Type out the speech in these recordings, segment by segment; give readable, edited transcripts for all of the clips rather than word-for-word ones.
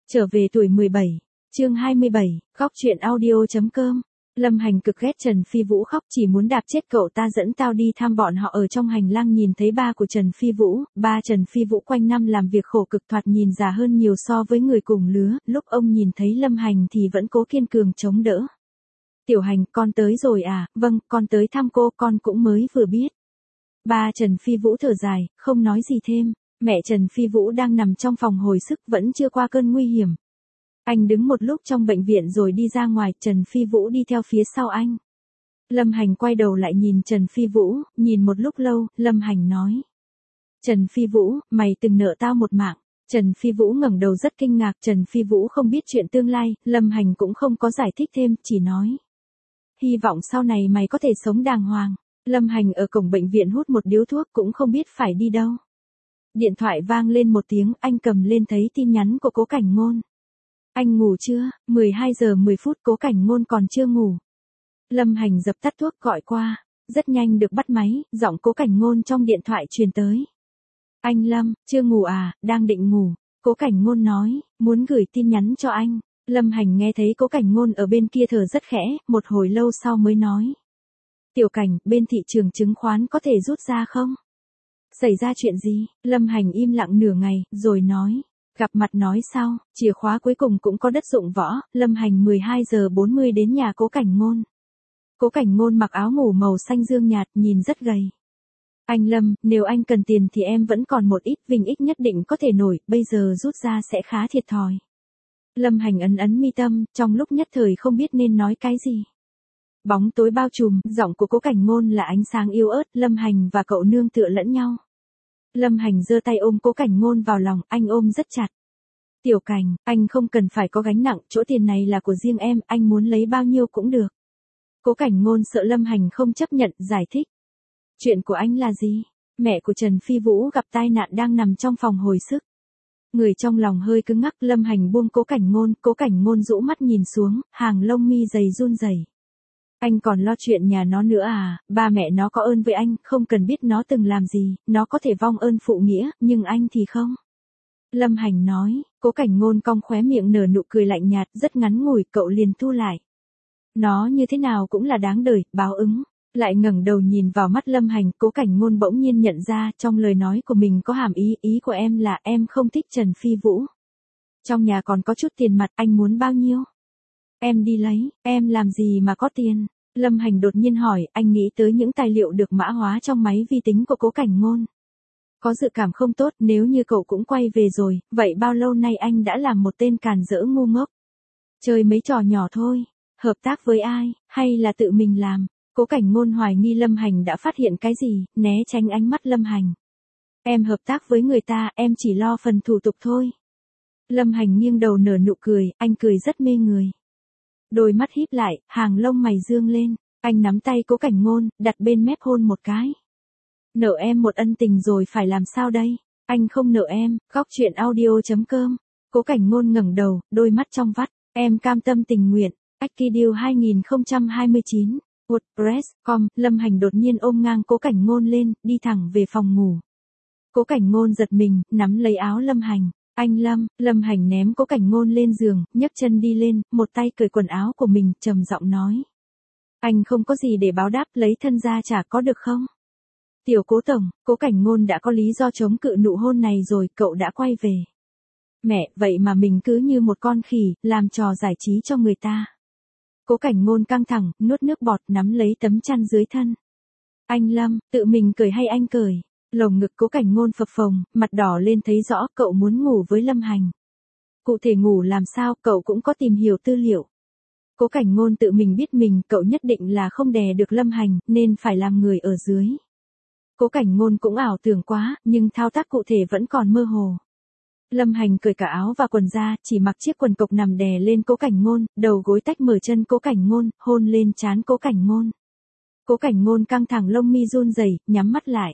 Trở về tuổi 17, chương 27, góc truyện audio.com. Lâm Hành cực ghét Trần Phi Vũ khóc, chỉ muốn đạp chết cậu ta, dẫn tao đi thăm bọn họ. Ở trong hành lang nhìn thấy ba của Trần Phi Vũ, ba Trần Phi Vũ quanh năm làm việc khổ cực, thoạt nhìn già hơn nhiều so với người cùng lứa, lúc ông nhìn thấy Lâm Hành thì vẫn cố kiên cường chống đỡ. Tiểu Hành, con tới rồi à? Vâng, con tới thăm cô, con cũng mới vừa biết. Ba Trần Phi Vũ thở dài, không nói gì thêm. Mẹ Trần Phi Vũ đang nằm trong phòng hồi sức, vẫn chưa qua cơn nguy hiểm. Anh đứng một lúc trong bệnh viện rồi đi ra ngoài, Trần Phi Vũ đi theo phía sau anh. Lâm Hành quay đầu lại nhìn Trần Phi Vũ, nhìn một lúc lâu, Lâm Hành nói. Trần Phi Vũ, mày từng nợ tao một mạng. Trần Phi Vũ ngẩng đầu rất kinh ngạc, Trần Phi Vũ không biết chuyện tương lai, Lâm Hành cũng không có giải thích thêm, chỉ nói. Hy vọng sau này mày có thể sống đàng hoàng. Lâm Hành ở cổng bệnh viện hút một điếu thuốc, cũng không biết phải đi đâu. Điện thoại vang lên một tiếng, anh cầm lên thấy tin nhắn của Cố Cảnh Ngôn. Anh ngủ chưa? 12 giờ 10 phút, Cố Cảnh Ngôn còn chưa ngủ. Lâm Hành dập tắt thuốc gọi qua, rất nhanh được bắt máy, giọng Cố Cảnh Ngôn trong điện thoại truyền tới. Anh Lâm, chưa ngủ à? Đang định ngủ. Cố Cảnh Ngôn nói, muốn gửi tin nhắn cho anh. Lâm Hành nghe thấy Cố Cảnh Ngôn ở bên kia thở rất khẽ, một hồi lâu sau mới nói. Tiểu Cảnh, bên thị trường chứng khoán có thể rút ra không? Xảy ra chuyện gì? Lâm Hành im lặng nửa ngày, rồi nói. Gặp mặt nói sau, chìa khóa cuối cùng cũng có đất dụng võ. Lâm Hành 12 giờ 40 đến nhà Cố Cảnh Ngôn. Cố Cảnh Ngôn mặc áo ngủ màu xanh dương nhạt, nhìn rất gầy. Anh Lâm, nếu anh cần tiền thì em vẫn còn một ít, Vinh Ích nhất định có thể nổi, bây giờ rút ra sẽ khá thiệt thòi. Lâm Hành ấn mi tâm, trong lúc nhất thời không biết nên nói cái gì. Bóng tối bao trùm, giọng của Cố Cảnh Ngôn là ánh sáng yếu ớt, Lâm Hành và cậu nương tựa lẫn nhau. Lâm Hành giơ tay ôm Cố Cảnh Ngôn vào lòng, anh ôm rất chặt. Tiểu Cảnh, anh không cần phải có gánh nặng, chỗ tiền này là của riêng em, anh muốn lấy bao nhiêu cũng được. Cố Cảnh Ngôn sợ Lâm Hành không chấp nhận, giải thích. Chuyện của anh là gì? Mẹ của Trần Phi Vũ gặp tai nạn đang nằm trong phòng hồi sức. Người trong lòng hơi cứng ngắc, Lâm Hành buông Cố Cảnh Ngôn rũ mắt nhìn xuống, hàng lông mi dày run rẩy. Anh còn lo chuyện nhà nó nữa à? Ba mẹ nó có ơn với anh, không cần biết nó từng làm gì, nó có thể vong ơn phụ nghĩa, nhưng anh thì không. Lâm Hành nói. Cố Cảnh Ngôn cong khóe miệng nở nụ cười lạnh nhạt, rất ngắn ngủi, cậu liền thu lại. Nó như thế nào cũng là đáng đời, báo ứng. Lại ngẩng đầu nhìn vào mắt Lâm Hành, Cố Cảnh Ngôn bỗng nhiên nhận ra, trong lời nói của mình có hàm ý của em là em không thích Trần Phi Vũ. Trong nhà còn có chút tiền mặt, anh muốn bao nhiêu? Em đi lấy, em làm gì mà có tiền? Lâm Hành đột nhiên hỏi, anh nghĩ tới những tài liệu được mã hóa trong máy vi tính của Cố Cảnh Ngôn. Có dự cảm không tốt, nếu như cậu cũng quay về rồi, vậy bao lâu nay anh đã làm một tên càn rỡ ngu ngốc? Chơi mấy trò nhỏ thôi, hợp tác với ai, hay là tự mình làm? Cố Cảnh Ngôn hoài nghi Lâm Hành đã phát hiện cái gì, né tránh ánh mắt Lâm Hành. Em hợp tác với người ta, em chỉ lo phần thủ tục thôi. Lâm Hành nghiêng đầu nở nụ cười, anh cười rất mê người. Đôi mắt híp lại, hàng lông mày dương lên, anh nắm tay Cố Cảnh Ngôn, đặt bên mép hôn một cái. Nợ em một ân tình rồi phải làm sao đây? Anh không nợ em, góc truyện audio.com. Cố Cảnh Ngôn ngẩng đầu, đôi mắt trong vắt, em cam tâm tình nguyện. Akideal 2029, WordPress.com. Lâm Hành đột nhiên ôm ngang Cố Cảnh Ngôn lên, đi thẳng về phòng ngủ. Cố Cảnh Ngôn giật mình, nắm lấy áo Lâm Hành. Anh Lâm. Lâm Hành ném Cố Cảnh Ngôn lên giường, nhấc chân đi lên, một tay cởi quần áo của mình, trầm giọng nói. Anh không có gì để báo đáp, lấy thân ra trả có được không? Tiểu Cố tổng, Cố Cảnh Ngôn đã có lý do chống cự nụ hôn này rồi, cậu đã quay về. Mẹ, vậy mà mình cứ như một con khỉ, làm trò giải trí cho người ta. Cố Cảnh Ngôn căng thẳng, nuốt nước bọt, nắm lấy tấm chăn dưới thân. Anh Lâm, tự mình cởi hay anh cởi? Lồng ngực Cố Cảnh Ngôn phập phồng, mặt đỏ lên thấy rõ, cậu muốn ngủ với Lâm Hành. Cụ thể ngủ làm sao, cậu cũng có tìm hiểu tư liệu. Cố Cảnh Ngôn tự mình biết mình, cậu nhất định là không đè được Lâm Hành, nên phải làm người ở dưới. Cố Cảnh Ngôn cũng ảo tưởng quá, nhưng thao tác cụ thể vẫn còn mơ hồ. Lâm Hành cởi cả áo và quần ra, chỉ mặc chiếc quần cộc nằm đè lên Cố Cảnh Ngôn, đầu gối tách mở chân Cố Cảnh Ngôn, hôn lên trán Cố Cảnh Ngôn. Cố Cảnh Ngôn căng thẳng lông mi run rẩy, nhắm mắt lại.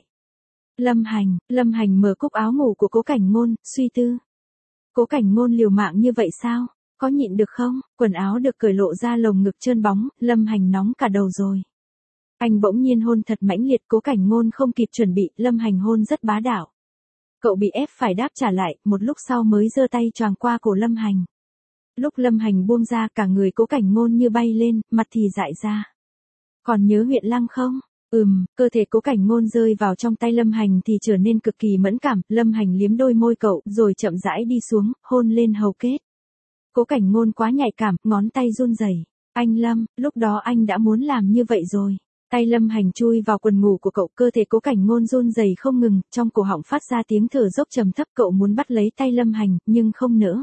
Lâm Hành mở cúc áo ngủ của Cố Cảnh Ngôn, suy tư. Cố Cảnh Ngôn liều mạng như vậy sao? Có nhịn được không? Quần áo được cởi lộ ra lồng ngực trơn bóng, Lâm Hành nóng cả đầu rồi. Anh bỗng nhiên hôn thật mãnh liệt, Cố Cảnh Ngôn không kịp chuẩn bị, Lâm Hành hôn rất bá đạo. Cậu bị ép phải đáp trả lại, một lúc sau mới giơ tay choàng qua cổ Lâm Hành. Lúc Lâm Hành buông ra cả người Cố Cảnh Ngôn như bay lên, mặt thì dại ra. Còn nhớ huyện Lăng không? Cơ thể Cố Cảnh Ngôn rơi vào trong tay Lâm Hành thì trở nên cực kỳ mẫn cảm, Lâm Hành liếm đôi môi cậu, rồi chậm rãi đi xuống, hôn lên hầu kết. Cố Cảnh Ngôn quá nhạy cảm, ngón tay run rẩy. Anh Lâm, lúc đó anh đã muốn làm như vậy rồi. Tay Lâm Hành chui vào quần ngủ của cậu, cơ thể Cố Cảnh Ngôn run rẩy không ngừng, trong cổ họng phát ra tiếng thở dốc trầm thấp, cậu muốn bắt lấy tay Lâm Hành, nhưng không nỡ.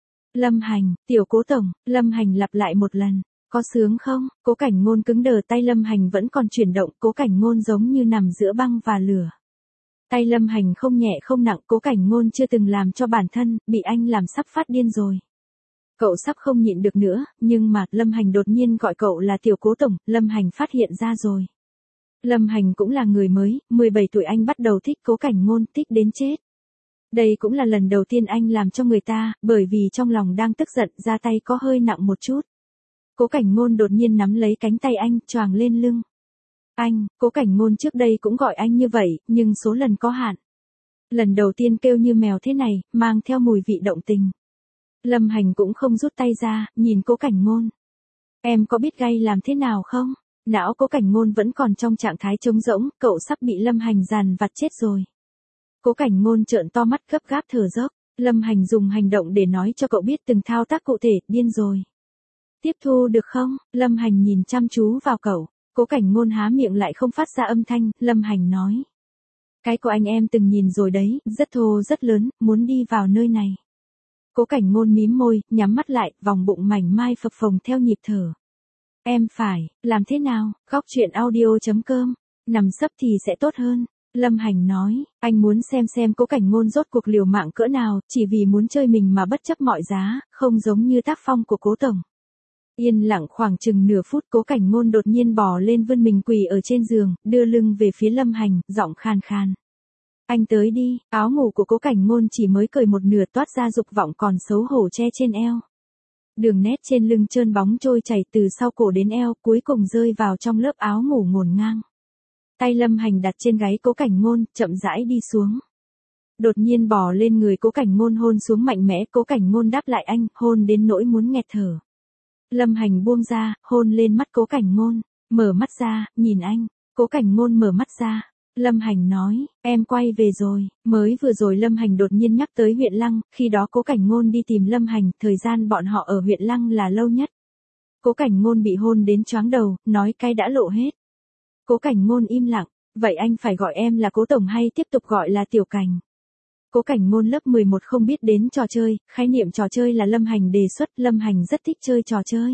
Lâm Hành, tiểu Cố tổng, Lâm Hành lặp lại một lần. Có sướng không? Cố Cảnh Ngôn cứng đờ, tay Lâm Hành vẫn còn chuyển động, Cố Cảnh Ngôn giống như nằm giữa băng và lửa. Tay Lâm Hành không nhẹ không nặng, Cố Cảnh Ngôn chưa từng làm cho bản thân, bị anh làm sắp phát điên rồi. Cậu sắp không nhịn được nữa, nhưng mà, Lâm Hành đột nhiên gọi cậu là tiểu Cố tổng, Lâm Hành phát hiện ra rồi. Lâm Hành cũng là người mới, 17 tuổi anh bắt đầu thích Cố Cảnh Ngôn, thích đến chết. Đây cũng là lần đầu tiên anh làm cho người ta, bởi vì trong lòng đang tức giận, ra tay có hơi nặng một chút. Cố Cảnh Ngôn đột nhiên nắm lấy cánh tay anh, choàng lên lưng. Anh, Cố Cảnh Ngôn trước đây cũng gọi anh như vậy, nhưng số lần có hạn. Lần đầu tiên kêu như mèo thế này, mang theo mùi vị động tình. Lâm Hành cũng không rút tay ra, nhìn Cố Cảnh Ngôn. Em có biết gay làm thế nào không? Não Cố Cảnh Ngôn vẫn còn trong trạng thái trống rỗng, cậu sắp bị Lâm Hành dằn vặt chết rồi. Cố Cảnh Ngôn trợn to mắt gấp gáp thở dốc, Lâm Hành dùng hành động để nói cho cậu biết từng thao tác cụ thể, điên rồi. Tiếp thu được không? Lâm Hành nhìn chăm chú vào cậu, Cố Cảnh Ngôn há miệng lại không phát ra âm thanh, Lâm Hành nói. Cái của anh em từng nhìn rồi đấy, rất thô rất lớn, muốn đi vào nơi này. Cố Cảnh Ngôn mím môi, nhắm mắt lại, vòng bụng mảnh mai phập phồng theo nhịp thở. Em phải, làm thế nào? Góc truyện audio.com, nằm sấp thì sẽ tốt hơn. Lâm Hành nói, anh muốn xem Cố Cảnh Ngôn rốt cuộc liều mạng cỡ nào, chỉ vì muốn chơi mình mà bất chấp mọi giá, không giống như tác phong của Cố tổng. Yên lặng khoảng chừng nửa phút, Cố Cảnh Ngôn đột nhiên bò lên vươn mình quỳ ở trên giường, đưa lưng về phía Lâm Hành, giọng khàn khàn. Anh tới đi, áo ngủ của Cố Cảnh Ngôn chỉ mới cởi một nửa, toát ra dục vọng còn xấu hổ che trên eo. Đường nét trên lưng trơn bóng trôi chảy từ sau cổ đến eo, cuối cùng rơi vào trong lớp áo ngủ ngổn ngang. Tay Lâm Hành đặt trên gáy Cố Cảnh Ngôn, chậm rãi đi xuống. Đột nhiên bò lên người Cố Cảnh Ngôn hôn xuống mạnh mẽ, Cố Cảnh Ngôn đáp lại anh, hôn đến nỗi muốn nghẹt thở. Lâm Hành buông ra, hôn lên mắt Cố Cảnh Ngôn, mở mắt ra, nhìn anh. Cố Cảnh Ngôn mở mắt ra. Lâm Hành nói, em quay về rồi. Mới vừa rồi Lâm Hành đột nhiên nhắc tới huyện Lăng, khi đó Cố Cảnh Ngôn đi tìm Lâm Hành, thời gian bọn họ ở huyện Lăng là lâu nhất. Cố Cảnh Ngôn bị hôn đến choáng đầu, nói cái đã lộ hết. Cố Cảnh Ngôn im lặng, vậy anh phải gọi em là Cố tổng hay tiếp tục gọi là Tiểu Cảnh? Cố Cảnh Ngôn lớp 11 không biết đến trò chơi, khái niệm trò chơi là Lâm Hành đề xuất, Lâm Hành rất thích chơi trò chơi.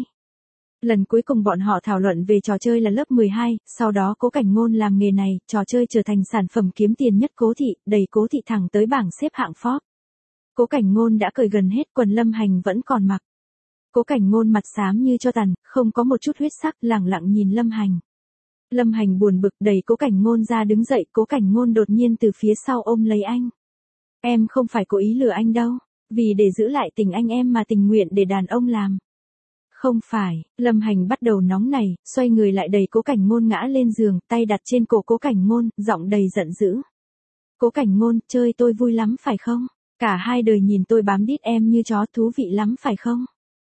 Lần cuối cùng bọn họ thảo luận về trò chơi là lớp 12, sau đó Cố Cảnh Ngôn làm nghề này, trò chơi trở thành sản phẩm kiếm tiền nhất Cố thị, đẩy Cố thị thẳng tới bảng xếp hạng Forbes. Cố Cảnh Ngôn đã cởi gần hết, quần Lâm Hành vẫn còn mặc. Cố Cảnh Ngôn mặt xám như tro tàn, không có một chút huyết sắc, lẳng lặng nhìn Lâm Hành. Lâm Hành buồn bực đẩy Cố Cảnh Ngôn ra đứng dậy, Cố Cảnh Ngôn đột nhiên từ phía sau ôm lấy anh. Em không phải cố ý lừa anh đâu, vì để giữ lại tình anh em mà tình nguyện để đàn ông làm. Không phải, Lâm Hành bắt đầu nóng này, xoay người lại đẩy Cố Cảnh Ngôn ngã lên giường, tay đặt trên cổ Cố Cảnh Ngôn, giọng đầy giận dữ. Cố Cảnh Ngôn, chơi tôi vui lắm phải không? Cả hai đời nhìn tôi bám đít em như chó, thú vị lắm phải không?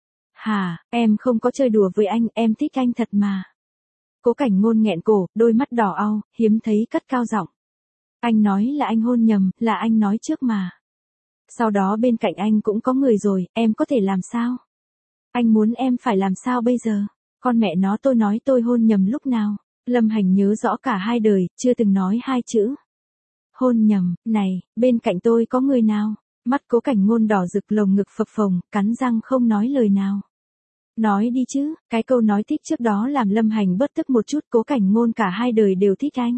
Hả, em không có chơi đùa với anh, em thích anh thật mà. Cố Cảnh Ngôn nghẹn cổ, đôi mắt đỏ au, hiếm thấy cất cao giọng. Anh nói là anh hôn nhầm, là anh nói trước mà. Sau đó bên cạnh anh cũng có người rồi, em có thể làm sao? Anh muốn em phải làm sao bây giờ? Con mẹ nó, tôi nói tôi hôn nhầm lúc nào? Lâm Hành nhớ rõ cả hai đời, chưa từng nói hai chữ. Hôn nhầm, này, bên cạnh tôi có người nào? Mắt Cố Cảnh Ngôn đỏ rực, lồng ngực phập phồng, cắn răng không nói lời nào. Nói đi chứ, cái câu nói thích trước đó làm Lâm Hành bớt tức một chút. Cố Cảnh Ngôn cả hai đời đều thích anh.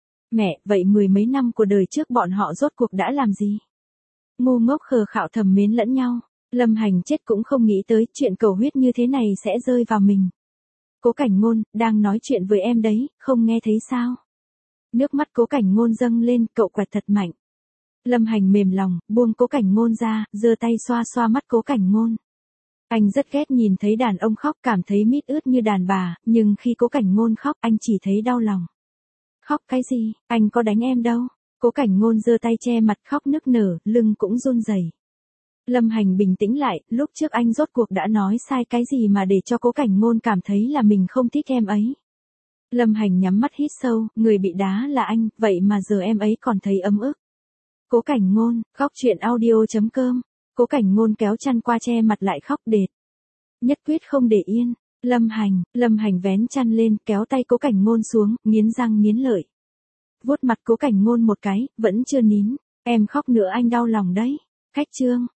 Mẹ, vậy mười mấy năm của đời trước bọn họ rốt cuộc đã làm gì? Ngu ngốc khờ khạo thầm mến lẫn nhau. Lâm Hành chết cũng không nghĩ tới chuyện cầu huyết như thế này sẽ rơi vào mình. Cố Cảnh Ngôn, đang nói chuyện với em đấy, không nghe thấy sao? Nước mắt Cố Cảnh Ngôn dâng lên, cậu quẹt thật mạnh. Lâm Hành mềm lòng, buông Cố Cảnh Ngôn ra, giơ tay xoa xoa mắt Cố Cảnh Ngôn. Anh rất ghét nhìn thấy đàn ông khóc, cảm thấy mít ướt như đàn bà, nhưng khi Cố Cảnh Ngôn khóc anh chỉ thấy đau lòng. Khóc cái gì, anh có đánh em đâu. Cố Cảnh Ngôn giơ tay che mặt khóc nức nở, lưng cũng run rẩy. Lâm Hành bình tĩnh lại, lúc trước anh rốt cuộc đã nói sai cái gì mà để cho Cố Cảnh Ngôn cảm thấy là mình không thích em ấy. Lâm Hành nhắm mắt hít sâu, người bị đá là anh, vậy mà giờ em ấy còn thấy ấm ức. Cố Cảnh Ngôn, khóc chuyện audio.com. Cố Cảnh Ngôn kéo chăn qua che mặt lại khóc đệt. Nhất quyết không để yên. Lâm Hành vén chăn lên, kéo tay Cố Cảnh Ngôn xuống, nghiến răng nghiến lợi. Vuốt mặt Cố Cảnh Ngôn một cái, vẫn chưa nín. Em khóc nữa anh đau lòng đấy. Khách trương.